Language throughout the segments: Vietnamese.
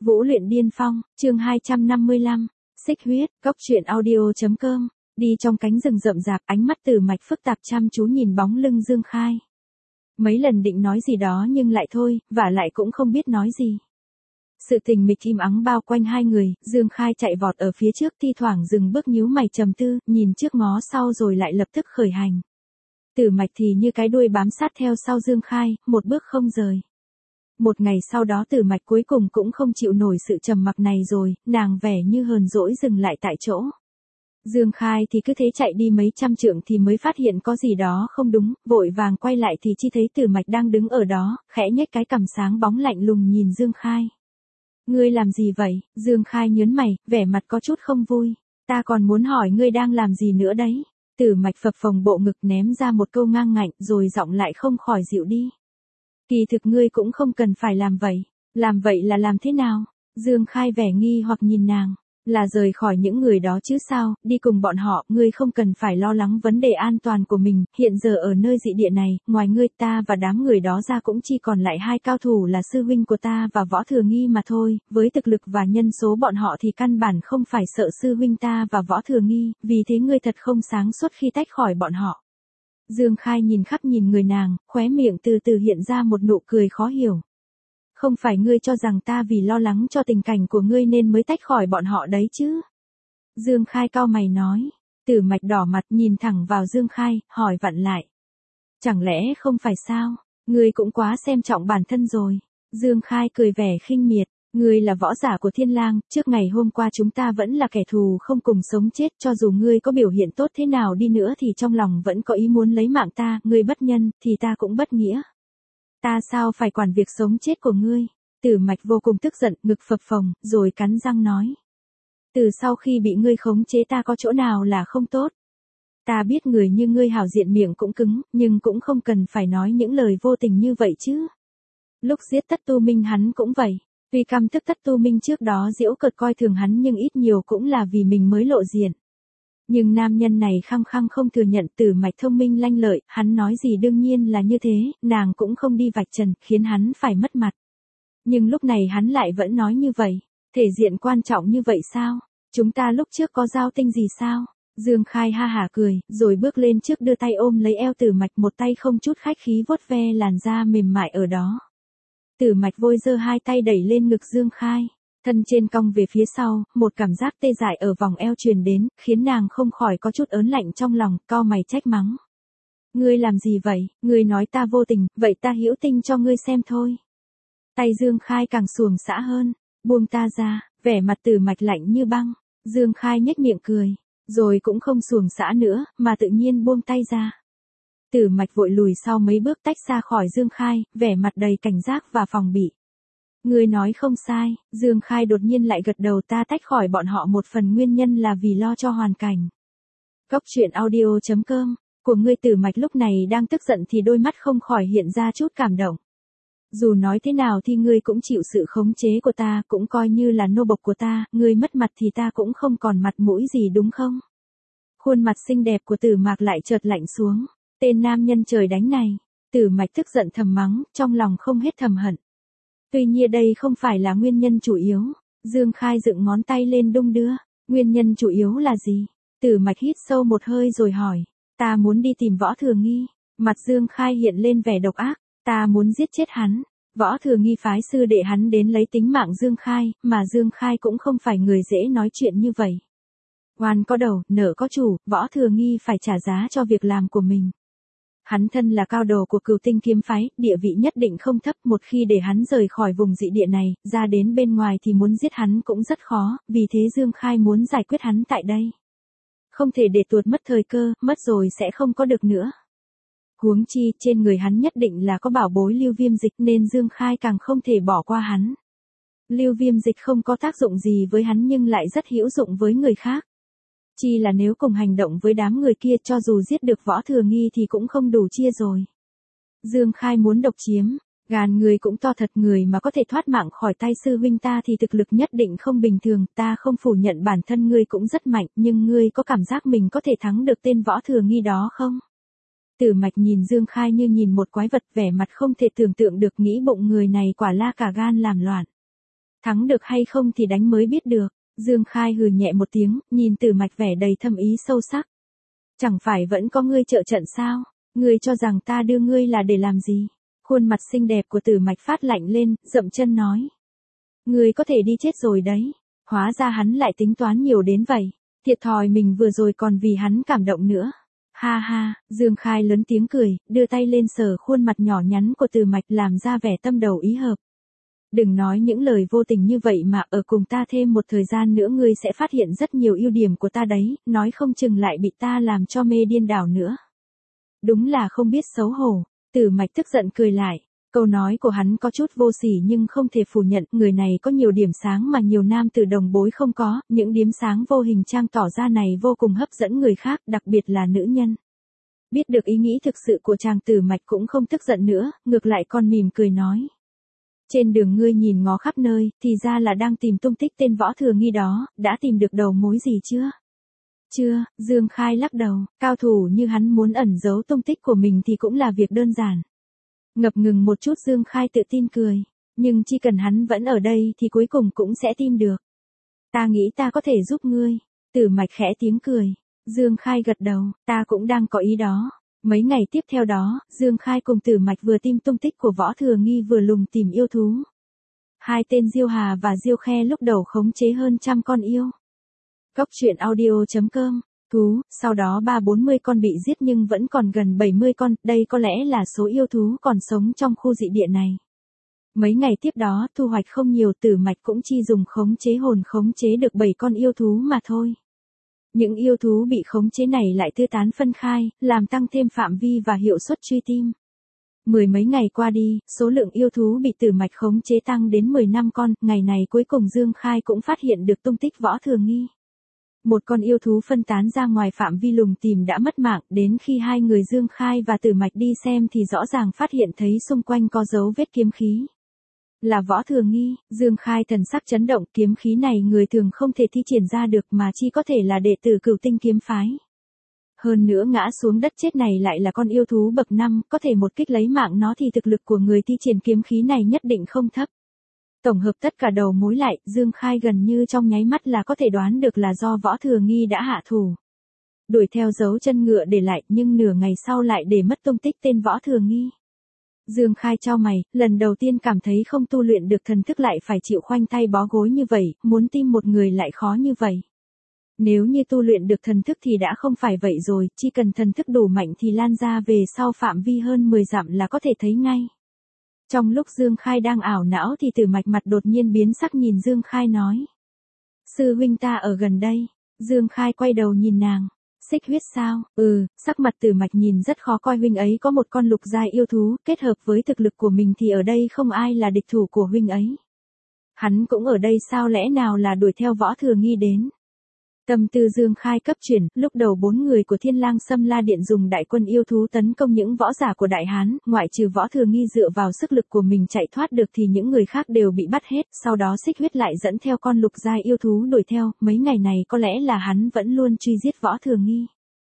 Vũ luyện điên phong, chương 255, xích huyết, cốc truyện audio.com, đi trong cánh rừng rậm rạp, ánh mắt Tử Mạch phức tạp chăm chú nhìn bóng lưng Dương Khai. Mấy lần định nói gì đó nhưng lại thôi, vả lại cũng không biết nói gì. Sự tình mịch im ắng bao quanh hai người, Dương Khai chạy vọt ở phía trước, thi thoảng dừng bước nhíu mày trầm tư, nhìn trước ngó sau rồi lại lập tức khởi hành. Tử Mạch thì như cái đuôi bám sát theo sau Dương Khai, một bước không rời. Một ngày sau đó Tử Mạch cuối cùng cũng không chịu nổi sự trầm mặc này rồi, nàng vẻ như hờn dỗi dừng lại tại chỗ. Dương Khai thì cứ thế chạy đi mấy trăm trượng thì mới phát hiện có gì đó không đúng, vội vàng quay lại thì chỉ thấy Tử Mạch đang đứng ở đó, khẽ nhếch cái cằm sáng bóng lạnh lùng nhìn Dương Khai. Ngươi làm gì vậy? Dương Khai nhớn mày, vẻ mặt có chút không vui. Ta còn muốn hỏi ngươi đang làm gì nữa đấy. Tử Mạch phập phồng bộ ngực ném ra một câu ngang ngạnh rồi giọng lại không khỏi dịu đi. Kỳ thực ngươi cũng không cần phải làm vậy. Làm vậy là làm thế nào? Dương Khai vẻ nghi hoặc nhìn nàng. Là rời khỏi những người đó chứ sao, đi cùng bọn họ, ngươi không cần phải lo lắng vấn đề an toàn của mình, hiện giờ ở nơi dị địa này, ngoài ngươi ta và đám người đó ra cũng chỉ còn lại hai cao thủ là sư huynh của ta và Võ Thừa Nghi mà thôi, với thực lực và nhân số bọn họ thì căn bản không phải sợ sư huynh ta và Võ Thừa Nghi, vì thế ngươi thật không sáng suốt khi tách khỏi bọn họ. Dương Khai nhìn khắp nhìn người nàng, khóe miệng từ từ hiện ra một nụ cười khó hiểu. Không phải ngươi cho rằng ta vì lo lắng cho tình cảnh của ngươi nên mới tách khỏi bọn họ đấy chứ? Dương Khai cau mày nói. Tử Mạch đỏ mặt nhìn thẳng vào Dương Khai, hỏi vặn lại. Chẳng lẽ không phải sao? Ngươi cũng quá xem trọng bản thân rồi. Dương Khai cười vẻ khinh miệt. Ngươi là võ giả của Thiên Lang, trước ngày hôm qua chúng ta vẫn là kẻ thù không cùng sống chết, cho dù ngươi có biểu hiện tốt thế nào đi nữa thì trong lòng vẫn có ý muốn lấy mạng ta, ngươi bất nhân, thì ta cũng bất nghĩa. Ta sao phải quản việc sống chết của ngươi? Tử Mạch vô cùng tức giận, ngực phập phồng, rồi cắn răng nói. Từ sau khi bị ngươi khống chế ta có chỗ nào là không tốt? Ta biết người như ngươi hảo diện miệng cũng cứng, nhưng cũng không cần phải nói những lời vô tình như vậy chứ. Lúc giết Tất Tu Minh hắn cũng vậy. Tuy căm tức Tất Tu Minh trước đó giễu cợt coi thường hắn nhưng ít nhiều cũng là vì mình mới lộ diện. Nhưng nam nhân này khăng khăng không thừa nhận. Tử Mạch thông minh lanh lợi, hắn nói gì đương nhiên là như thế, nàng cũng không đi vạch trần, khiến hắn phải mất mặt. Nhưng lúc này hắn lại vẫn nói như vậy, thể diện quan trọng như vậy sao? Chúng ta lúc trước có giao tinh gì sao? Dương Khai ha hả cười, rồi bước lên trước đưa tay ôm lấy eo Tử Mạch, một tay không chút khách khí vuốt ve làn da mềm mại ở đó. Tử Mạch vội giơ hai tay đẩy lên ngực Dương Khai. Thân trên cong về phía sau, một cảm giác tê dại ở vòng eo truyền đến, khiến nàng không khỏi có chút ớn lạnh trong lòng, cau mày trách mắng. Ngươi làm gì vậy? Ngươi nói ta vô tình, vậy ta hữu tình cho ngươi xem thôi. Tay Dương Khai càng xuồng xã hơn, buông ta ra, vẻ mặt Tử Mạch lạnh như băng. Dương Khai nhếch miệng cười, rồi cũng không xuồng xã nữa, mà tự nhiên buông tay ra. Tử Mạch vội lùi sau mấy bước tách xa khỏi Dương Khai, vẻ mặt đầy cảnh giác và phòng bị. Ngươi nói không sai, Dương Khai đột nhiên lại gật đầu, ta tách khỏi bọn họ một phần nguyên nhân là vì lo cho hoàn cảnh. Cốc truyện audio.com, của ngươi. Tử Mạch lúc này đang tức giận thì đôi mắt không khỏi hiện ra chút cảm động. Dù nói thế nào thì ngươi cũng chịu sự khống chế của ta, cũng coi như là nô bộc của ta, ngươi mất mặt thì ta cũng không còn mặt mũi gì đúng không? Khuôn mặt xinh đẹp của Tử Mạch lại chợt lạnh xuống. Tên nam nhân trời đánh này. Tử Mạch tức giận thầm mắng, trong lòng không hết thầm hận. Tuy nhiên đây không phải là nguyên nhân chủ yếu. Dương Khai dựng ngón tay lên đung đưa. Nguyên nhân chủ yếu là gì? Tử Mạch hít sâu một hơi rồi hỏi. Ta muốn đi tìm Võ Thừa Nghi. Mặt Dương Khai hiện lên vẻ độc ác. Ta muốn giết chết hắn. Võ Thừa Nghi phái sư đệ hắn đến lấy tính mạng Dương Khai, mà Dương Khai cũng không phải người dễ nói chuyện như vậy. Oan có đầu, nợ có chủ, Võ Thừa Nghi phải trả giá cho việc làm của mình. Hắn thân là cao đồ của Cửu Tinh kiếm phái, địa vị nhất định không thấp, một khi để hắn rời khỏi vùng dị địa này, ra đến bên ngoài thì muốn giết hắn cũng rất khó, vì thế Dương Khai muốn giải quyết hắn tại đây. Không thể để tuột mất thời cơ, mất rồi sẽ không có được nữa. Huống chi, trên người hắn nhất định là có bảo bối lưu viêm dịch nên Dương Khai càng không thể bỏ qua hắn. Lưu viêm dịch không có tác dụng gì với hắn nhưng lại rất hữu dụng với người khác. Chỉ là nếu cùng hành động với đám người kia cho dù giết được Võ Thừa Nghi thì cũng không đủ chia rồi. Dương Khai muốn độc chiếm, gan người cũng to thật, người mà có thể thoát mạng khỏi tay sư huynh ta thì thực lực nhất định không bình thường, ta không phủ nhận bản thân ngươi cũng rất mạnh, nhưng ngươi có cảm giác mình có thể thắng được tên Võ Thừa Nghi đó không? Tử Mạch nhìn Dương Khai như nhìn một quái vật, vẻ mặt không thể tưởng tượng được, nghĩ bụng người này quả la cả gan làm loạn. Thắng được hay không thì đánh mới biết được. Dương Khai hừ nhẹ một tiếng, nhìn Tử Mạch vẻ đầy thâm ý sâu sắc. Chẳng phải vẫn có ngươi trợ trận sao? Ngươi cho rằng ta đưa ngươi là để làm gì? Khuôn mặt xinh đẹp của Tử Mạch phát lạnh lên, dậm chân nói. Ngươi có thể đi chết rồi đấy. Hóa ra hắn lại tính toán nhiều đến vậy. Thiệt thòi mình vừa rồi còn vì hắn cảm động nữa. Ha ha, Dương Khai lớn tiếng cười, đưa tay lên sờ khuôn mặt nhỏ nhắn của Tử Mạch làm ra vẻ tâm đầu ý hợp. Đừng nói những lời vô tình như vậy mà ở cùng ta thêm một thời gian nữa ngươi sẽ phát hiện rất nhiều ưu điểm của ta đấy, nói không chừng lại bị ta làm cho mê điên đảo nữa. Đúng là không biết xấu hổ. Tử Mạch tức giận cười lại. Câu nói của hắn có chút vô sỉ nhưng không thể phủ nhận, người này có nhiều điểm sáng mà nhiều nam tử đồng bối không có, những điểm sáng vô hình trang tỏ ra này vô cùng hấp dẫn người khác, đặc biệt là nữ nhân. Biết được ý nghĩ thực sự của chàng Tử Mạch cũng không tức giận nữa, ngược lại còn mỉm cười nói. Trên đường ngươi nhìn ngó khắp nơi, thì ra là đang tìm tung tích tên Võ Thừa Nghi đó, đã tìm được đầu mối gì chưa? Chưa, Dương Khai lắc đầu, cao thủ như hắn muốn ẩn giấu tung tích của mình thì cũng là việc đơn giản. Ngập ngừng một chút Dương Khai tự tin cười, nhưng chỉ cần hắn vẫn ở đây thì cuối cùng cũng sẽ tìm được. Ta nghĩ ta có thể giúp ngươi. Tử Mạch khẽ tiếng cười. Dương Khai gật đầu, ta cũng đang có ý đó. Mấy ngày tiếp theo đó, Dương Khai cùng Tử Mạch vừa tìm tung tích của Võ Thừa Nghi vừa lùng tìm yêu thú. Hai tên Diêu Hà và Diêu Khe lúc đầu khống chế hơn 100 con yêu. Cốc truyện audio.com, thú, sau đó 3-40 con bị giết nhưng vẫn còn gần 70 con, đây có lẽ là số yêu thú còn sống trong khu dị địa này. Mấy ngày tiếp đó, thu hoạch không nhiều, Tử Mạch cũng chỉ dùng khống chế hồn khống chế được 7 con yêu thú mà thôi. Những yêu thú bị khống chế này lại tứ tán phân khai, làm tăng thêm phạm vi và hiệu suất truy tìm. Mười mấy ngày qua đi, số lượng yêu thú bị Tử Mạch khống chế tăng đến 15 con, ngày này cuối cùng Dương Khai cũng phát hiện được tung tích Võ Thừa Nghi. Một con yêu thú phân tán ra ngoài phạm vi lùng tìm đã mất mạng, đến khi hai người Dương Khai và Tử Mạch đi xem thì rõ ràng phát hiện thấy xung quanh có dấu vết kiếm khí. Là Võ Thừa Nghi, Dương Khai thần sắc chấn động, kiếm khí này người thường không thể thi triển ra được mà chỉ có thể là đệ tử Cửu Tinh kiếm phái. Hơn nữa ngã xuống đất chết này lại là con yêu thú bậc 5, có thể một kích lấy mạng nó thì thực lực của người thi triển kiếm khí này nhất định không thấp. Tổng hợp tất cả đầu mối lại, Dương Khai gần như trong nháy mắt là có thể đoán được là do Võ Thừa Nghi đã hạ thủ. Đuổi theo dấu chân ngựa để lại, nhưng nửa ngày sau lại để mất tung tích tên Võ Thừa Nghi. Dương Khai chau mày, lần đầu tiên cảm thấy không tu luyện được thần thức lại phải chịu khoanh tay bó gối như vậy, muốn tìm một người lại khó như vậy. Nếu như tu luyện được thần thức thì đã không phải vậy rồi, chỉ cần thần thức đủ mạnh thì lan ra về sau phạm vi hơn 10 dặm là có thể thấy ngay. Trong lúc Dương Khai đang ảo não thì Tử Mạch mặt đột nhiên biến sắc nhìn Dương Khai nói. Sư huynh ta ở gần đây. Dương Khai quay đầu nhìn nàng. Xích huyết sao? Sắc mặt Tử Mạch nhìn rất khó coi, huynh ấy có một con lục giai yêu thú, kết hợp với thực lực của mình thì ở đây không ai là địch thủ của huynh ấy. Hắn cũng ở đây sao, lẽ nào là đuổi theo Võ Thừa Nghi đến? Tâm tư Dương Khai cấp chuyển, lúc đầu 4 người của Thiên Lang Sâm La Điện dùng đại quân yêu thú tấn công những võ giả của Đại Hán, ngoại trừ Võ Thừa Nghi dựa vào sức lực của mình chạy thoát được thì những người khác đều bị bắt hết, sau đó Xích Huyết lại dẫn theo con lục giai yêu thú đuổi theo, mấy ngày này có lẽ là hắn vẫn luôn truy giết Võ Thừa Nghi.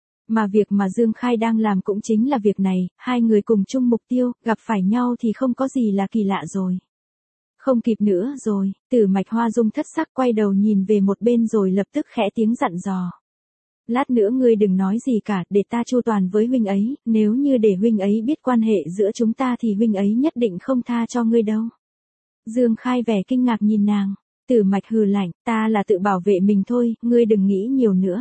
Mà việc mà Dương Khai đang làm cũng chính là việc này, hai người cùng chung mục tiêu, gặp phải nhau thì không có gì là kỳ lạ rồi. Không kịp nữa rồi, Tử Mạch Hoa Dung thất sắc quay đầu nhìn về một bên rồi lập tức khẽ tiếng dặn dò. Lát nữa ngươi đừng nói gì cả, để ta chu toàn với huynh ấy, nếu như để huynh ấy biết quan hệ giữa chúng ta thì huynh ấy nhất định không tha cho ngươi đâu. Dương Khai vẻ kinh ngạc nhìn nàng, Tử Mạch hừ lạnh, ta là tự bảo vệ mình thôi, ngươi đừng nghĩ nhiều nữa.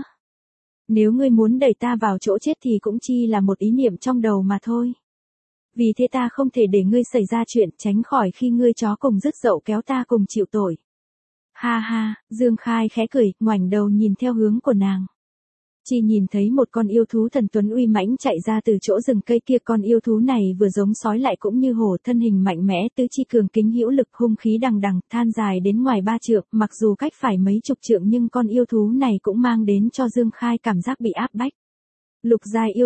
Nếu ngươi muốn đẩy ta vào chỗ chết thì cũng chỉ là một ý niệm trong đầu mà thôi. Vì thế ta không thể để ngươi xảy ra chuyện, tránh khỏi khi ngươi chó cùng rứt dậu kéo ta cùng chịu tội. Ha ha, Dương Khai khẽ cười, ngoảnh đầu nhìn theo hướng của nàng. Chỉ nhìn thấy một con yêu thú thần tuấn uy mãnh chạy ra từ chỗ rừng cây kia, con yêu thú này vừa giống sói lại cũng như hổ, thân hình mạnh mẽ, tứ chi cường kính hữu lực, hung khí đằng đằng, than dài đến ngoài 3 trượng, mặc dù cách phải mấy chục trượng nhưng con yêu thú này cũng mang đến cho Dương Khai cảm giác bị áp bách. Lục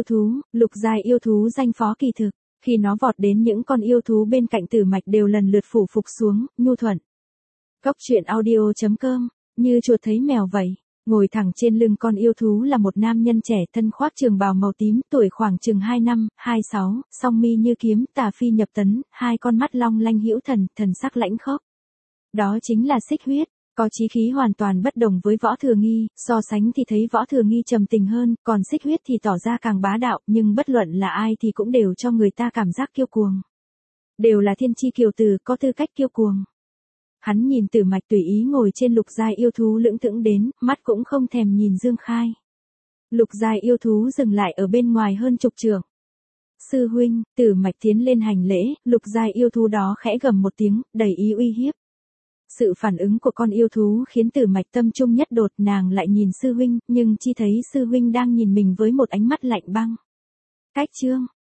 giai yêu thú danh phó kỳ thực. Khi nó vọt đến những con yêu thú bên cạnh Tử Mạch đều lần lượt phủ phục xuống, nhu thuận. Cốc truyện audio.com, như chuột thấy mèo vậy. Ngồi thẳng trên lưng con yêu thú là một nam nhân trẻ, thân khoác trường bào màu tím, tuổi khoảng chừng 25, 26, song mi như kiếm, tà phi nhập tấn, hai con mắt long lanh hữu thần, thần sắc lãnh khốc. Đó chính là xích huyết, có chí khí hoàn toàn bất đồng với Võ Thừa Nghi, so sánh thì thấy Võ Thừa Nghi trầm tình hơn, còn xích huyết thì tỏ ra càng bá đạo, nhưng bất luận là ai thì cũng đều cho người ta cảm giác kiêu cuồng. Đều là thiên chi kiều tử, có tư cách kiêu cuồng. Hắn nhìn Tử Mạch tùy ý ngồi trên lục giai yêu thú lững thững đến, mắt cũng không thèm nhìn Dương Khai. Lục giai yêu thú dừng lại ở bên ngoài hơn chục trượng. Sư huynh, Tử Mạch tiến lên hành lễ, lục giai yêu thú đó khẽ gầm một tiếng, đầy ý uy hiếp. Sự phản ứng của con yêu thú khiến Tử Mạch tâm trung nhất đột, nàng lại nhìn sư huynh, nhưng chi thấy sư huynh đang nhìn mình với một ánh mắt lạnh băng. Cách chương